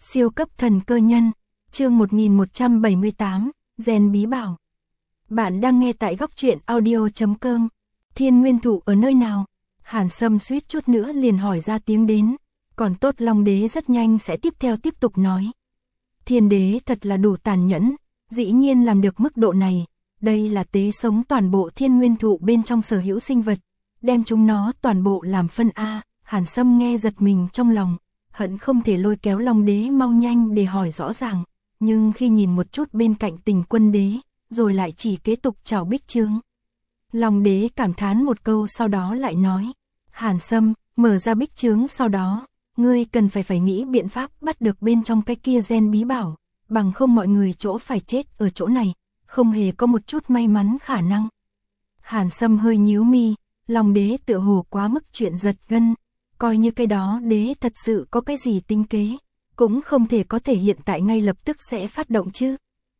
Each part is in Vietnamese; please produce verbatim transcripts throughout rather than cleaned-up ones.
Siêu cấp thần cơ nhân, chương một nghìn một trăm bảy mươi tám, Gen bí bảo. Bạn đang nghe tại góc truyện audio chấm com. Thiên nguyên thụ ở nơi nào? Hàn Sâm suýt chút nữa liền hỏi ra tiếng đến, còn tốt Long Đế rất nhanh sẽ tiếp theo tiếp tục nói. Thiên đế thật là đủ tàn nhẫn, dĩ nhiên làm được mức độ này, đây là tế sống toàn bộ thiên nguyên thụ bên trong sở hữu sinh vật, đem chúng nó toàn bộ làm phân A. Hàn Sâm nghe giật mình trong lòng, hận không thể lôi kéo Long Đế mau nhanh để hỏi rõ ràng, nhưng khi nhìn một chút bên cạnh Tình Quân Đế, rồi lại chỉ kế tục chào bích trướng. Long Đế cảm thán một câu sau đó lại nói, Hàn Sâm, mở ra bích trướng sau đó, ngươi cần phải phải nghĩ biện pháp bắt được bên trong cái kia gen bí bảo, bằng không mọi người chỗ phải chết ở chỗ này, không hề có một chút may mắn khả năng. Hàn Sâm hơi nhíu mi, Long Đế tựa hồ quá mức chuyện giật gân, coi như cái đó đế thật sự có cái gì tính kế, cũng không thể có thể hiện tại ngay lập tức sẽ phát động chứ.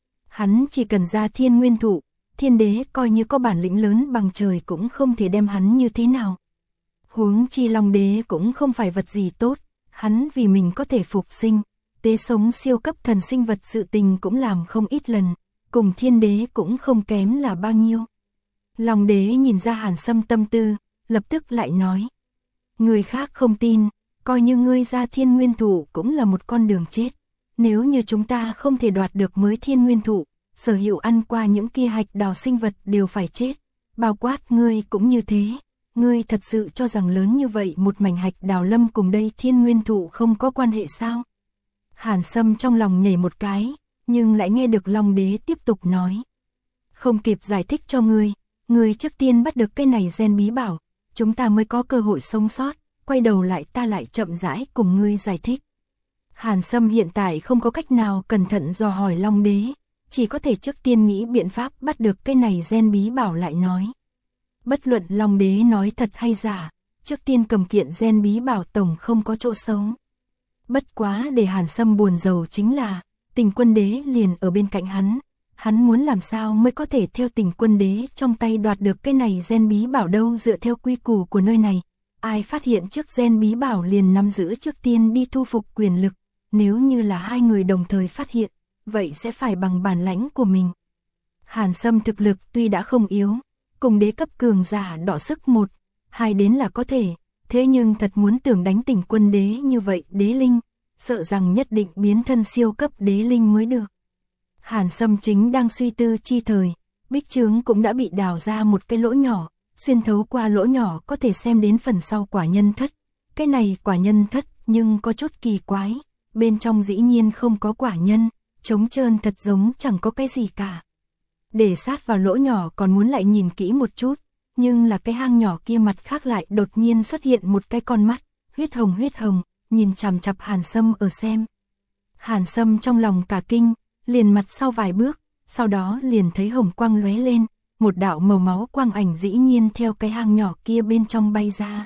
Hắn chỉ cần ra thiên nguyên thụ, thiên đế coi như có bản lĩnh lớn bằng trời cũng không thể đem hắn như thế nào. Huống chi Long Đế cũng không phải vật gì tốt, hắn vì mình có thể phục sinh, tế sống siêu cấp thần sinh vật sự tình cũng làm không ít lần, cùng thiên đế cũng không kém là bao nhiêu. Long Đế nhìn ra Hàn Sâm tâm tư, lập tức lại nói. Người khác không tin, coi như ngươi ra thiên nguyên thụ cũng là một con đường chết. Nếu như chúng ta không thể đoạt được mới thiên nguyên thụ, sở hữu ăn qua những kia hạch đào sinh vật đều phải chết. Bao quát ngươi cũng như thế. Ngươi thật sự cho rằng lớn như vậy một mảnh hạch đào lâm cùng đây thiên nguyên thụ không có quan hệ sao? Hàn Sâm trong lòng nhảy một cái, nhưng lại nghe được Long Đế tiếp tục nói. Không kịp giải thích cho ngươi, ngươi trước tiên bắt được cái này gen bí bảo, chúng ta mới có cơ hội sống sót, quay đầu lại ta lại chậm rãi cùng ngươi giải thích. Hàn Sâm hiện tại không có cách nào cẩn thận dò hỏi Long Đế, chỉ có thể trước tiên nghĩ biện pháp bắt được cái này gen bí bảo lại nói. Bất luận Long Đế nói thật hay giả, trước tiên cầm kiện gen bí bảo tổng không có chỗ xấu. Bất quá để Hàn Sâm buồn rầu chính là, Tình Quân Đế liền ở bên cạnh hắn, hắn muốn làm sao mới có thể theo Tình Quân Đế trong tay đoạt được cái này gen bí bảo đâu. Dựa theo quy củ của nơi này, ai phát hiện trước gen bí bảo liền nắm giữ trước tiên đi thu phục quyền lực, nếu như là hai người đồng thời phát hiện, vậy sẽ phải bằng bản lãnh của mình. Hàn Sâm thực lực tuy đã không yếu, cùng đế cấp cường giả đọ sức một, hai đến là có thể, thế nhưng thật muốn tưởng đánh Tình Quân Đế như vậy đế linh, sợ rằng nhất định biến thân siêu cấp đế linh mới được. Hàn Sâm chính đang suy tư chi thời, bích trướng cũng đã bị đào ra một cái lỗ nhỏ, xuyên thấu qua lỗ nhỏ có thể xem đến phần sau quả nhân thất. Cái này quả nhân thất nhưng có chút kỳ quái, bên trong dĩ nhiên không có quả nhân, trống trơn thật giống chẳng có cái gì cả. Để sát vào lỗ nhỏ còn muốn lại nhìn kỹ một chút, nhưng là cái hang nhỏ kia mặt khác lại đột nhiên xuất hiện một cái con mắt, huyết hồng huyết hồng, nhìn chằm chằm Hàn Sâm ở xem. Hàn Sâm trong lòng cả kinh, liền mặt sau vài bước, sau đó liền thấy hồng quang lóe lên, một đạo màu máu quang ảnh dĩ nhiên theo cái hang nhỏ kia bên trong bay ra.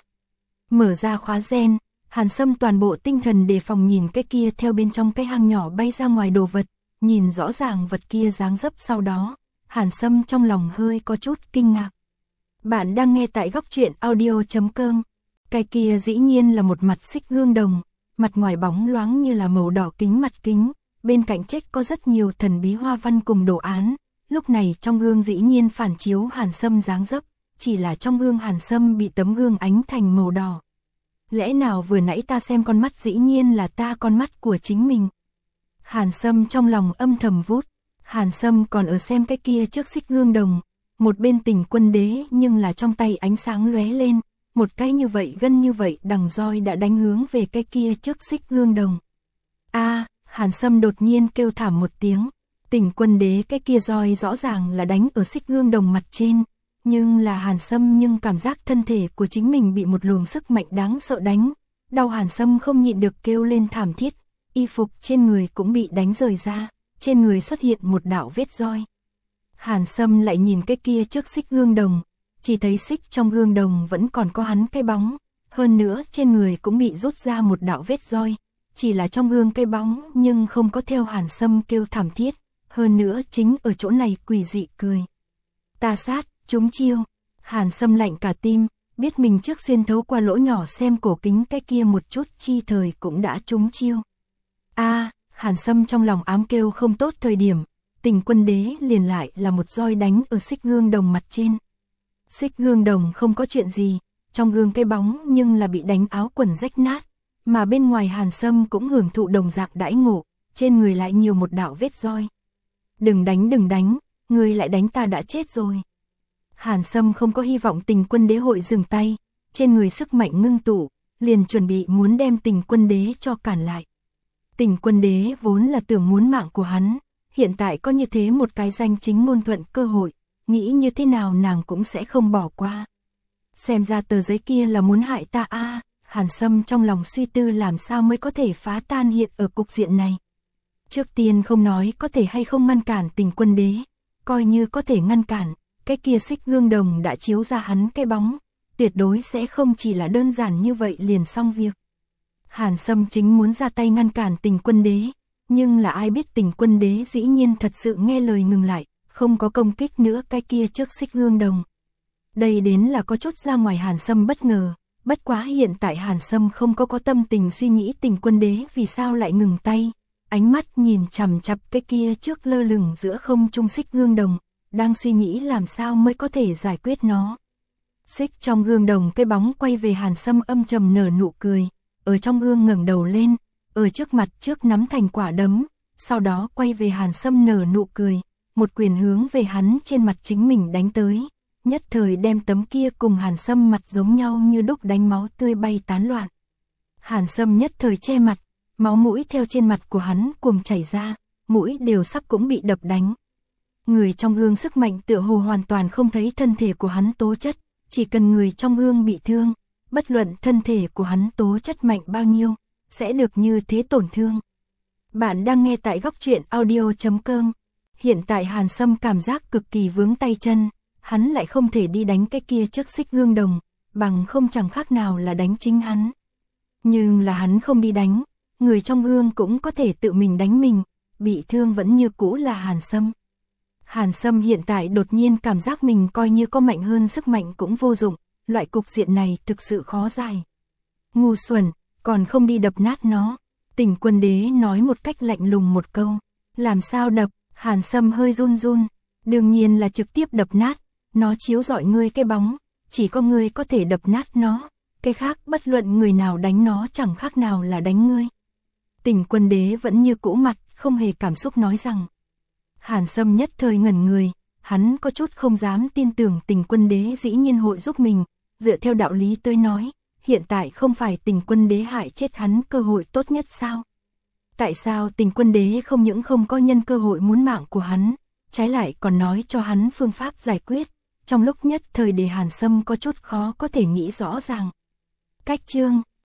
Mở ra khóa gen, Hàn Sâm toàn bộ tinh thần đề phòng nhìn cái kia theo bên trong cái hang nhỏ bay ra ngoài đồ vật, nhìn rõ ràng vật kia dáng dấp sau đó, Hàn Sâm trong lòng hơi có chút kinh ngạc. Bạn đang nghe tại góc truyện audio chấm com. Cái kia dĩ nhiên là một mặt xích gương đồng, mặt ngoài bóng loáng như là màu đỏ kính mặt kính, bên cạnh check có rất nhiều thần bí hoa văn cùng đồ án. Lúc này trong gương dĩ nhiên phản chiếu Hàn Sâm dáng dấp, chỉ là trong gương Hàn Sâm bị tấm gương ánh thành màu đỏ. Lẽ nào vừa nãy ta xem con mắt dĩ nhiên là ta con mắt của chính mình? Hàn Sâm trong lòng âm thầm vút, Hàn Sâm còn ở xem cái kia trước xích gương đồng, một bên Tình Quân Đế nhưng là trong tay ánh sáng lóe lên, một cái như vậy gân như vậy đằng roi đã đánh hướng về cái kia trước xích gương đồng. A, Hàn Sâm đột nhiên kêu thảm một tiếng. Tình Quân Đế cái kia roi rõ ràng là đánh ở xích gương đồng mặt trên, nhưng là Hàn Sâm nhưng cảm giác thân thể của chính mình bị một luồng sức mạnh đáng sợ đánh, đau. Hàn Sâm không nhịn được kêu lên thảm thiết, y phục trên người cũng bị đánh rời ra, trên người xuất hiện một đạo vết roi. Hàn Sâm lại nhìn cái kia trước xích gương đồng, chỉ thấy xích trong gương đồng vẫn còn có hắn cái bóng, hơn nữa trên người cũng bị rút ra một đạo vết roi, chỉ là trong gương cái bóng nhưng không có theo Hàn Sâm kêu thảm thiết. Hơn nữa chính ở chỗ này quỷ dị cười. Ta sát, trúng chiêu. Hàn Sâm lạnh cả tim, biết mình trước xuyên thấu qua lỗ nhỏ xem cổ kính cái kia một chút chi thời cũng đã trúng chiêu. A, Hàn Sâm trong lòng ám kêu không tốt thời điểm, Tình Quân Đế liền lại là một roi đánh ở xích gương đồng mặt trên. Xích gương đồng không có chuyện gì, trong gương cái bóng nhưng là bị đánh áo quần rách nát, mà bên ngoài Hàn Sâm cũng hưởng thụ đồng dạng đãi ngộ, trên người lại nhiều một đạo vết roi. Đừng đánh đừng đánh, ngươi lại đánh ta đã chết rồi. Hàn Sâm không có hy vọng Tình Quân Đế hội dừng tay, trên người sức mạnh ngưng tụ, liền chuẩn bị muốn đem Tình Quân Đế cho cản lại. Tình Quân Đế vốn là tưởng muốn mạng của hắn, hiện tại có như thế một cái danh chính ngôn thuận cơ hội, nghĩ như thế nào nàng cũng sẽ không bỏ qua. Xem ra tờ giấy kia là muốn hại ta a. À, Hàn Sâm trong lòng suy tư làm sao mới có thể phá tan hiện ở cục diện này. Trước tiên không nói có thể hay không ngăn cản Tình Quân Đế, coi như có thể ngăn cản, cái kia xích gương đồng đã chiếu ra hắn cái bóng, tuyệt đối sẽ không chỉ là đơn giản như vậy liền xong việc. Hàn Sâm chính muốn ra tay ngăn cản Tình Quân Đế, nhưng là ai biết Tình Quân Đế dĩ nhiên thật sự nghe lời ngừng lại, không có công kích nữa cái kia trước xích gương đồng. Đây đến là có chút ra ngoài Hàn Sâm bất ngờ, bất quá hiện tại Hàn Sâm không có có tâm tình suy nghĩ Tình Quân Đế vì sao lại ngừng tay, ánh mắt nhìn chằm chằm cái kia trước lơ lửng giữa không trung xích gương đồng, đang suy nghĩ làm sao mới có thể giải quyết nó. Xích trong gương đồng cái bóng quay về Hàn Sâm âm trầm nở nụ cười, ở trong gương ngẩng đầu lên, ở trước mặt trước nắm thành quả đấm, sau đó quay về Hàn Sâm nở nụ cười, một quyền hướng về hắn trên mặt chính mình đánh tới, nhất thời đem tấm kia cùng Hàn Sâm mặt giống nhau như đúc đánh máu tươi bay tán loạn. Hàn Sâm nhất thời che mặt, máu mũi theo trên mặt của hắn cuồng chảy ra, mũi đều sắp cũng bị đập đánh. Người trong gương sức mạnh tựa hồ hoàn toàn không thấy thân thể của hắn tố chất, chỉ cần người trong gương bị thương, bất luận thân thể của hắn tố chất mạnh bao nhiêu, sẽ được như thế tổn thương. Bạn đang nghe tại góc truyện audio chấm com. Hiện tại Hàn Sâm cảm giác cực kỳ vướng tay chân, hắn lại không thể đi đánh cái kia trước xích gương đồng, bằng không chẳng khác nào là đánh chính hắn. Nhưng là hắn không đi đánh, người trong gương cũng có thể tự mình đánh mình, bị thương vẫn như cũ là Hàn Sâm. Hàn Sâm hiện tại đột nhiên cảm giác mình coi như có mạnh hơn sức mạnh cũng vô dụng, loại cục diện này thực sự khó giải. Ngu xuẩn, còn không đi đập nát nó. Tình Quân Đế nói một cách lạnh lùng một câu. Làm sao đập? Hàn Sâm hơi run run. Đương nhiên là trực tiếp đập nát, nó chiếu rọi ngươi cái bóng, chỉ có ngươi có thể đập nát nó, cái khác bất luận người nào đánh nó chẳng khác nào là đánh ngươi. Tình Quân Đế vẫn như cũ mặt, không hề cảm xúc nói rằng. Hàn Sâm nhất thời ngẩn người, hắn có chút không dám tin tưởng Tình Quân Đế dĩ nhiên hội giúp mình, dựa theo đạo lý tới nói, hiện tại không phải Tình Quân Đế hại chết hắn cơ hội tốt nhất sao? Tại sao Tình Quân Đế không những không có nhân cơ hội muốn mạng của hắn, trái lại còn nói cho hắn phương pháp giải quyết, trong lúc nhất thời để Hàn Sâm có chút khó có thể nghĩ rõ ràng. Cách chương